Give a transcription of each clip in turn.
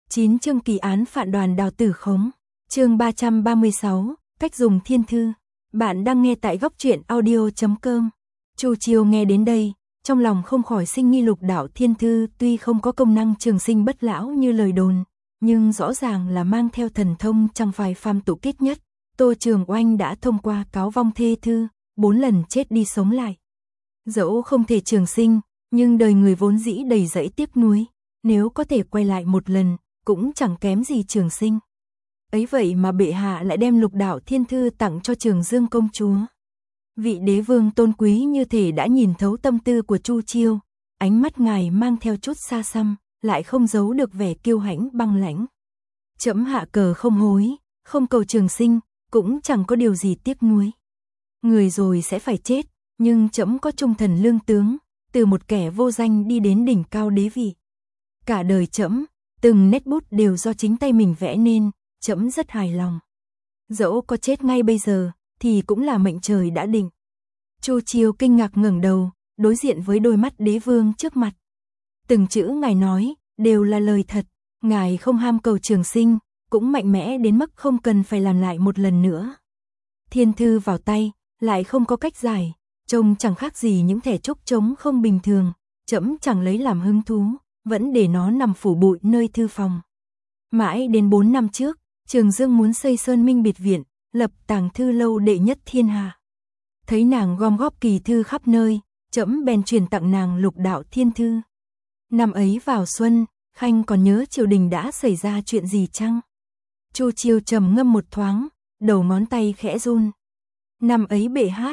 9 chương kỳ án phản đoàn Đào Tử Khống. Chương 336, cách dùng thiên thư. Bạn đang nghe tại góc truyện audio.com. Chu Chiêu nghe đến đây, trong lòng không khỏi sinh nghi lục đạo thiên thư tuy không có công năng trường sinh bất lão như lời đồn, nhưng rõ ràng là mang theo thần thông chẳng phải phàm tục kết nhất. Tô Trường Oanh đã thông qua cáo vong thê thư, 4 lần chết đi sống lại. Dẫu không thể trường sinh, nhưng đời người vốn dĩ đầy dẫy tiếc nuối, nếu có thể quay lại một lần, cũng chẳng kém gì trường sinh. Ấy vậy mà bệ hạ lại đem lục đạo thiên thư tặng cho Trường Dương công chúa. Vị đế vương tôn quý như thể đã nhìn thấu tâm tư của Chu Chiêu, ánh mắt ngài mang theo chút xa xăm, lại không giấu được vẻ kiêu hãnh băng lãnh. Trẫm hạ cờ không hối, không cầu trường sinh, cũng chẳng có điều gì tiếc nuối. Người rồi sẽ phải chết, nhưng trẫm có trung thần lương tướng, từ một kẻ vô danh đi đến đỉnh cao đế vị. Cả đời trẫm, từng nét bút đều do chính tay mình vẽ nên, trẫm rất hài lòng. Dẫu có chết ngay bây giờ, thì cũng là mệnh trời đã định. Chu Chiêu kinh ngạc ngẩng đầu, đối diện với đôi mắt đế vương trước mặt. Từng chữ ngài nói, đều là lời thật, ngài không ham cầu trường sinh, cũng mạnh mẽ đến mức không cần phải làm lại một lần nữa. Thiên thư vào tay, lại không có cách giải, trông chẳng khác gì những thẻ trúc trống không bình thường, trẫm chẳng lấy làm hứng thú, vẫn để nó nằm phủ bụi nơi thư phòng. Mãi đến 4 năm trước, Trường Dương muốn xây Sơn Minh biệt viện, lập tàng thư lâu đệ nhất thiên hạ. Thấy nàng gom góp kỳ thư khắp nơi, trẫm bèn truyền tặng nàng lục đạo thiên thư. Năm ấy vào xuân, Khanh còn nhớ triều đình đã xảy ra chuyện gì chăng? Chu Chiêu trầm ngâm một thoáng, đầu ngón tay khẽ run. Năm ấy bệ hát,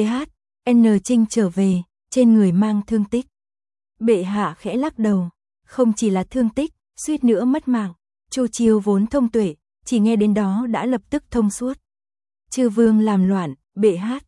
N Trinh trở về, trên người mang thương tích. Bệ hạ khẽ lắc đầu, không chỉ là thương tích, suýt nữa mất mạng. Chu Chiêu vốn thông tuệ, chỉ nghe đến đó đã lập tức thông suốt. Chư vương làm loạn, bệ hát,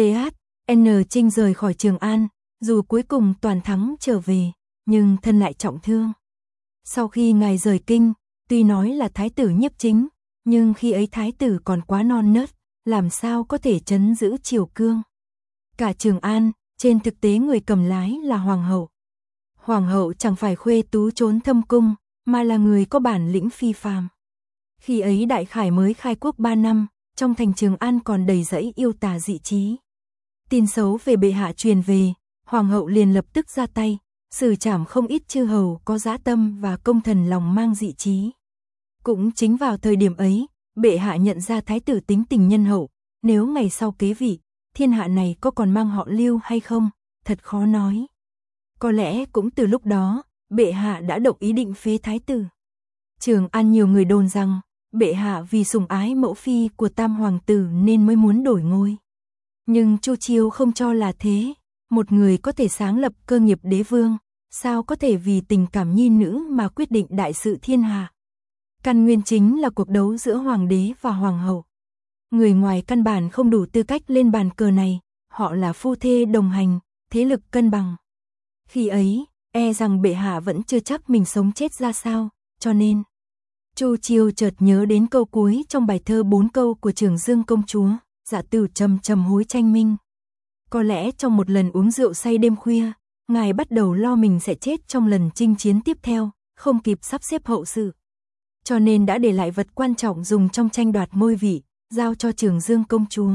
N Trinh rời khỏi Trường An, dù cuối cùng toàn thắng trở về, nhưng thân lại trọng thương. Sau khi ngài rời kinh, tuy nói là thái tử nhiếp chính, nhưng khi ấy thái tử còn quá non nớt, làm sao có thể trấn giữ triều cương. Cả Trường An, trên thực tế người cầm lái là hoàng hậu. Hoàng hậu chẳng phải khuê tú trốn thâm cung, mà là người có bản lĩnh phi phàm. Khi ấy Đại Khải mới khai quốc 3 năm, trong thành Trường An còn đầy rẫy yêu tà dị trí. Tin xấu về bệ hạ truyền về, hoàng hậu liền lập tức ra tay, xử trảm không ít chư hầu có dã tâm và công thần lòng mang dị trí. Cũng chính vào thời điểm ấy, bệ hạ nhận ra thái tử tính tình nhân hậu, nếu ngày sau kế vị, thiên hạ này có còn mang họ Lưu hay không, thật khó nói. Có lẽ cũng từ lúc đó, bệ hạ đã động ý định phế thái tử. Trường An nhiều người đồn rằng, bệ hạ vì sủng ái mẫu phi của tam hoàng tử nên mới muốn đổi ngôi. Nhưng Chu Chiêu không cho là thế, một người có thể sáng lập cơ nghiệp đế vương, sao có thể vì tình cảm nhi nữ mà quyết định đại sự thiên hạ. Căn nguyên chính là cuộc đấu giữa hoàng đế và hoàng hậu. Người ngoài căn bản không đủ tư cách lên bàn cờ này, họ là phu thê đồng hành, thế lực cân bằng. Khi ấy, e rằng bệ hạ vẫn chưa chắc mình sống chết ra sao, cho nên Chu Chiêu chợt nhớ đến câu cuối trong bài thơ 4 câu của Trường Dương công chúa, dạ tử trầm trầm hối tranh minh. Có lẽ trong một lần uống rượu say đêm khuya, ngài bắt đầu lo mình sẽ chết trong lần chinh chiến tiếp theo, không kịp sắp xếp hậu sự. Cho nên đã để lại vật quan trọng dùng trong tranh đoạt ngôi vị, giao cho Trường Dương công chúa.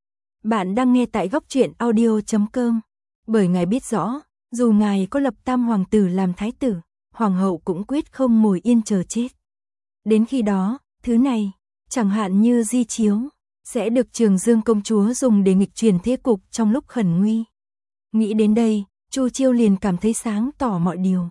Bạn đang nghe tại góc truyện audio.com. Bởi ngài biết rõ, dù ngài có lập tam hoàng tử làm thái tử, hoàng hậu cũng quyết không ngồi yên chờ chết. Đến khi đó, thứ này, chẳng hạn như di chiếu, sẽ được Trường Dương công chúa dùng để nghịch chuyển thế cục trong lúc khẩn nguy. Nghĩ đến đây, Chu Chiêu liền cảm thấy sáng tỏ mọi điều.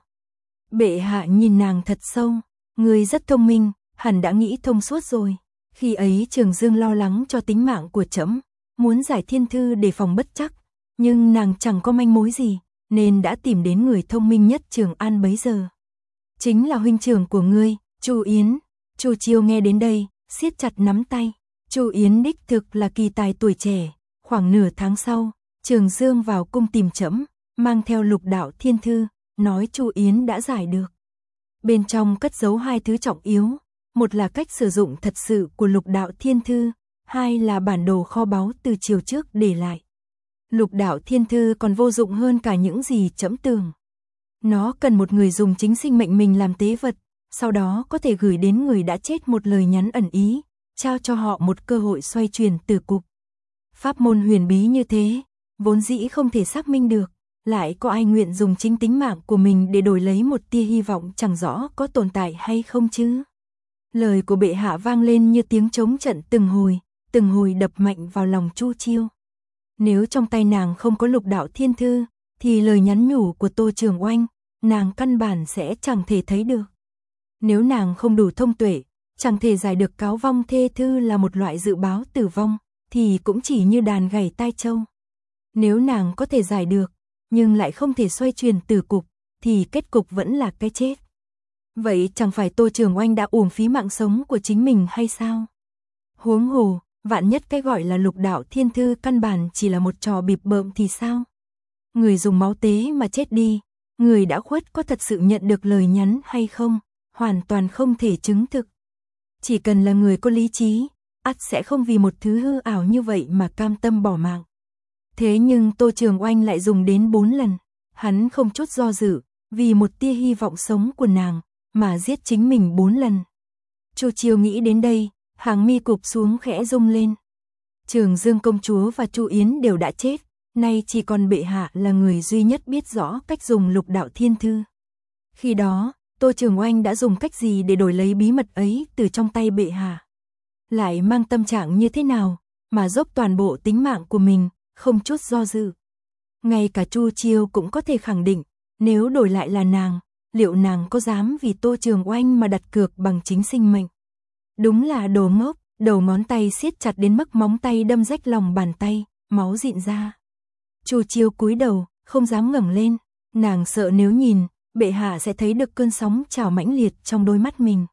Bệ hạ nhìn nàng thật sâu, người rất thông minh, hẳn đã nghĩ thông suốt rồi. Khi ấy Trường Dương lo lắng cho tính mạng của trẫm, muốn giải thiên thư để phòng bất trắc, nhưng nàng chẳng có manh mối gì, nên đã tìm đến người thông minh nhất Trường An bấy giờ. Chính là huynh trưởng của ngươi, Chu Yến. Chu Chiêu nghe đến đây, siết chặt nắm tay. Chu Yến đích thực là kỳ tài tuổi trẻ. Khoảng nửa tháng sau, Trường Dương vào cung tìm trẫm, mang theo lục đạo thiên thư, nói Chu Yến đã giải được. Bên trong cất giấu 2 thứ trọng yếu, một là cách sử dụng thật sự của lục đạo thiên thư, 2 là bản đồ kho báu từ triều trước để lại. Lục đạo thiên thư còn vô dụng hơn cả những gì trẫm tưởng. Nó cần một người dùng chính sinh mệnh mình làm tế vật, sau đó có thể gửi đến người đã chết một lời nhắn ẩn ý, trao cho họ một cơ hội xoay chuyển tử cục. Pháp môn huyền bí như thế, vốn dĩ không thể xác minh được, lại có ai nguyện dùng chính tính mạng của mình để đổi lấy một tia hy vọng chẳng rõ có tồn tại hay không chứ? Lời của bệ hạ vang lên như tiếng trống trận từng hồi đập mạnh vào lòng Chu Chiêu. Nếu trong tay nàng không có Lục Đạo Thiên Thư, thì lời nhắn nhủ của Tô Trường Oanh, nàng căn bản sẽ chẳng thể thấy được. Nếu nàng không đủ thông tuệ, chẳng thể giải được cáo vong thê thư là một loại dự báo tử vong, thì cũng chỉ như đàn gảy tai trâu. Nếu nàng có thể giải được, nhưng lại không thể xoay chuyển tử cục, thì kết cục vẫn là cái chết. Vậy chẳng phải Tô Trường Oanh đã uổng phí mạng sống của chính mình hay sao? Huống hồ, vạn nhất cái gọi là Lục Đạo Thiên Thư căn bản chỉ là một trò bịp bợm thì sao? Người dùng máu tế mà chết đi, người đã khuất có thật sự nhận được lời nhắn hay không? Hoàn toàn không thể chứng thực. Chỉ cần là người có lý trí, ắt sẽ không vì một thứ hư ảo như vậy mà cam tâm bỏ mạng. Thế nhưng Tô Trường Oanh lại dùng đến 4 lần, hắn không chút do dự, vì một tia hy vọng sống của nàng, mà giết chính mình 4 lần. Chu Chiêu nghĩ đến đây, hàng mi cụp xuống khẽ rung lên. Trường Dương công chúa và Chu Yến đều đã chết, nay chỉ còn bệ hạ là người duy nhất biết rõ cách dùng Lục Đạo Thiên Thư. Khi đó, Tô Trường Oanh đã dùng cách gì để đổi lấy bí mật ấy từ trong tay bệ hạ? Lại mang tâm trạng như thế nào, mà dốc toàn bộ tính mạng của mình, không chút do dự. Ngay cả Chu Chiêu cũng có thể khẳng định, nếu đổi lại là nàng, liệu nàng có dám vì Tô Trường Oanh mà đặt cược bằng chính sinh mệnh? Đúng là đồ ngốc, đầu ngón tay siết chặt đến mức móng tay đâm rách lòng bàn tay, máu rịn ra. Chu Chiêu cúi đầu, không dám ngẩng lên, nàng sợ nếu nhìn, bệ hạ sẽ thấy được cơn sóng trào mãnh liệt trong đôi mắt mình.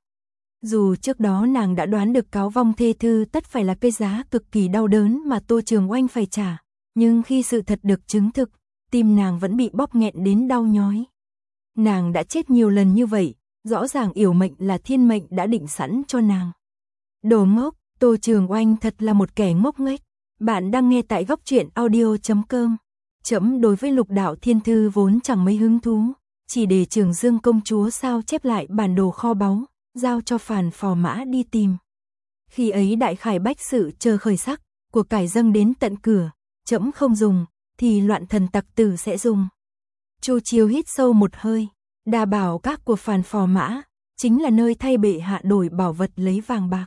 Dù trước đó nàng đã đoán được cáo vong thê thư tất phải là cái giá cực kỳ đau đớn mà Tô Trường Oanh phải trả, nhưng khi sự thật được chứng thực, tim nàng vẫn bị bóp nghẹn đến đau nhói. Nàng đã chết nhiều lần như vậy, rõ ràng yểu mệnh là thiên mệnh đã định sẵn cho nàng. Đồ ngốc, Tô Trường Oanh thật là một kẻ ngốc nghếch. Bạn đang nghe tại Góc Truyện Audio.com. Trẫm đối với Lục Đạo Thiên Thư vốn chẳng mấy hứng thú, chỉ để Trường Dương công chúa sao chép lại bản đồ kho báu, giao cho Phàn Phò Mã đi tìm. Khi ấy đại khải bách sự chờ khởi sắc, của cải dâng đến tận cửa, trẫm không dùng, thì loạn thần tặc tử sẽ dùng. Chu Chiêu hít sâu một hơi, Đà Bảo Các của Phàn Phò Mã, chính là nơi thay bệ hạ đổi bảo vật lấy vàng bạc.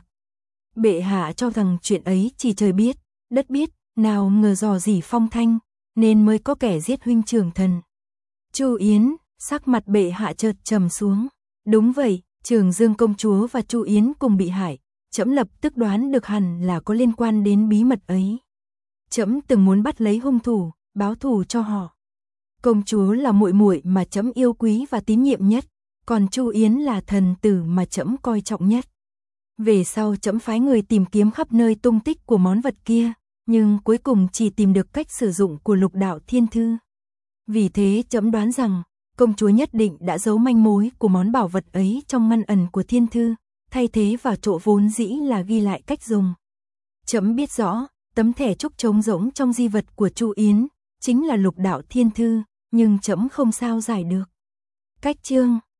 Bệ hạ cho rằng chuyện ấy chỉ trời biết, đất biết, nào ngờ dò dỉ phong thanh, nên mới có kẻ giết huynh trưởng thần. Chu Yến, sắc mặt bệ hạ chợt trầm xuống. Đúng vậy, Trường Dương công chúa và Chu Yến cùng bị hại, trẫm lập tức đoán được hẳn là có liên quan đến bí mật ấy. Trẫm từng muốn bắt lấy hung thủ, báo thù cho họ. Công chúa là muội muội mà trẫm yêu quý và tín nhiệm nhất, còn Chu Yến là thần tử mà trẫm coi trọng nhất. Về sau trẫm phái người tìm kiếm khắp nơi tung tích của món vật kia, nhưng cuối cùng chỉ tìm được cách sử dụng của Lục Đạo Thiên Thư. Vì thế trẫm đoán rằng, công chúa nhất định đã giấu manh mối của món bảo vật ấy trong ngăn ẩn của Thiên Thư, thay thế vào chỗ vốn dĩ là ghi lại cách dùng. Trẫm biết rõ, tấm thẻ trúc trống rỗng trong di vật của Chu Yến, chính là Lục Đạo Thiên Thư, nhưng trẫm không sao giải được. Cách chương